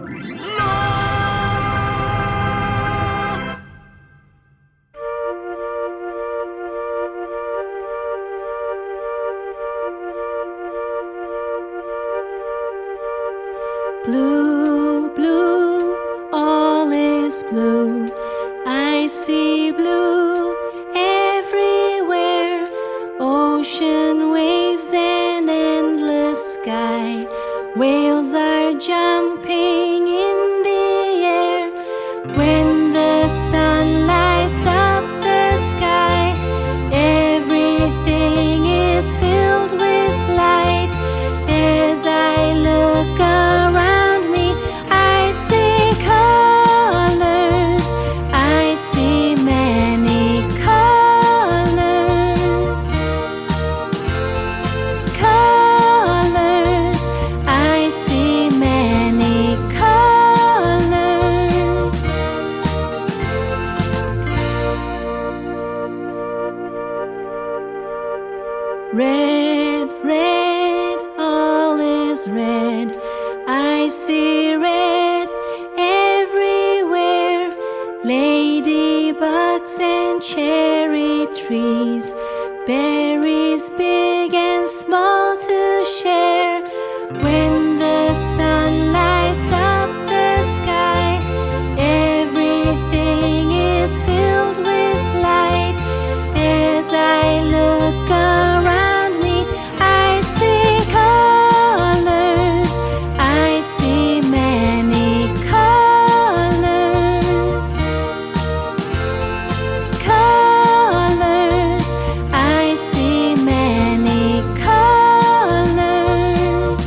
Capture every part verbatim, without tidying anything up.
Blue, blue, all is blue. I see blue everywhere. Ocean waves and endless sky. Whales are jumping in the air. When the sun lights up the sky, everything is filled with light. As I look around me, I see colors. I see many colors. Colors. I see many colors. Red, red, all is red. I see red everywhere. Ladybugs and cherry trees, berries big and small to share. When the sun lights up the sky, everything is filled with light. As I look around me, I see colors. I see many colors. Colors. I see many colors.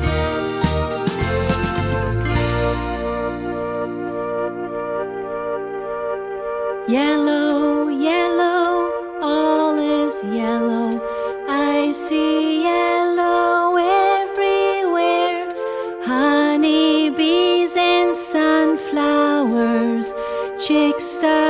Yellow, yellow, all is yellow. I see yellow everywhere. Honeybees and sunflowers, chicks are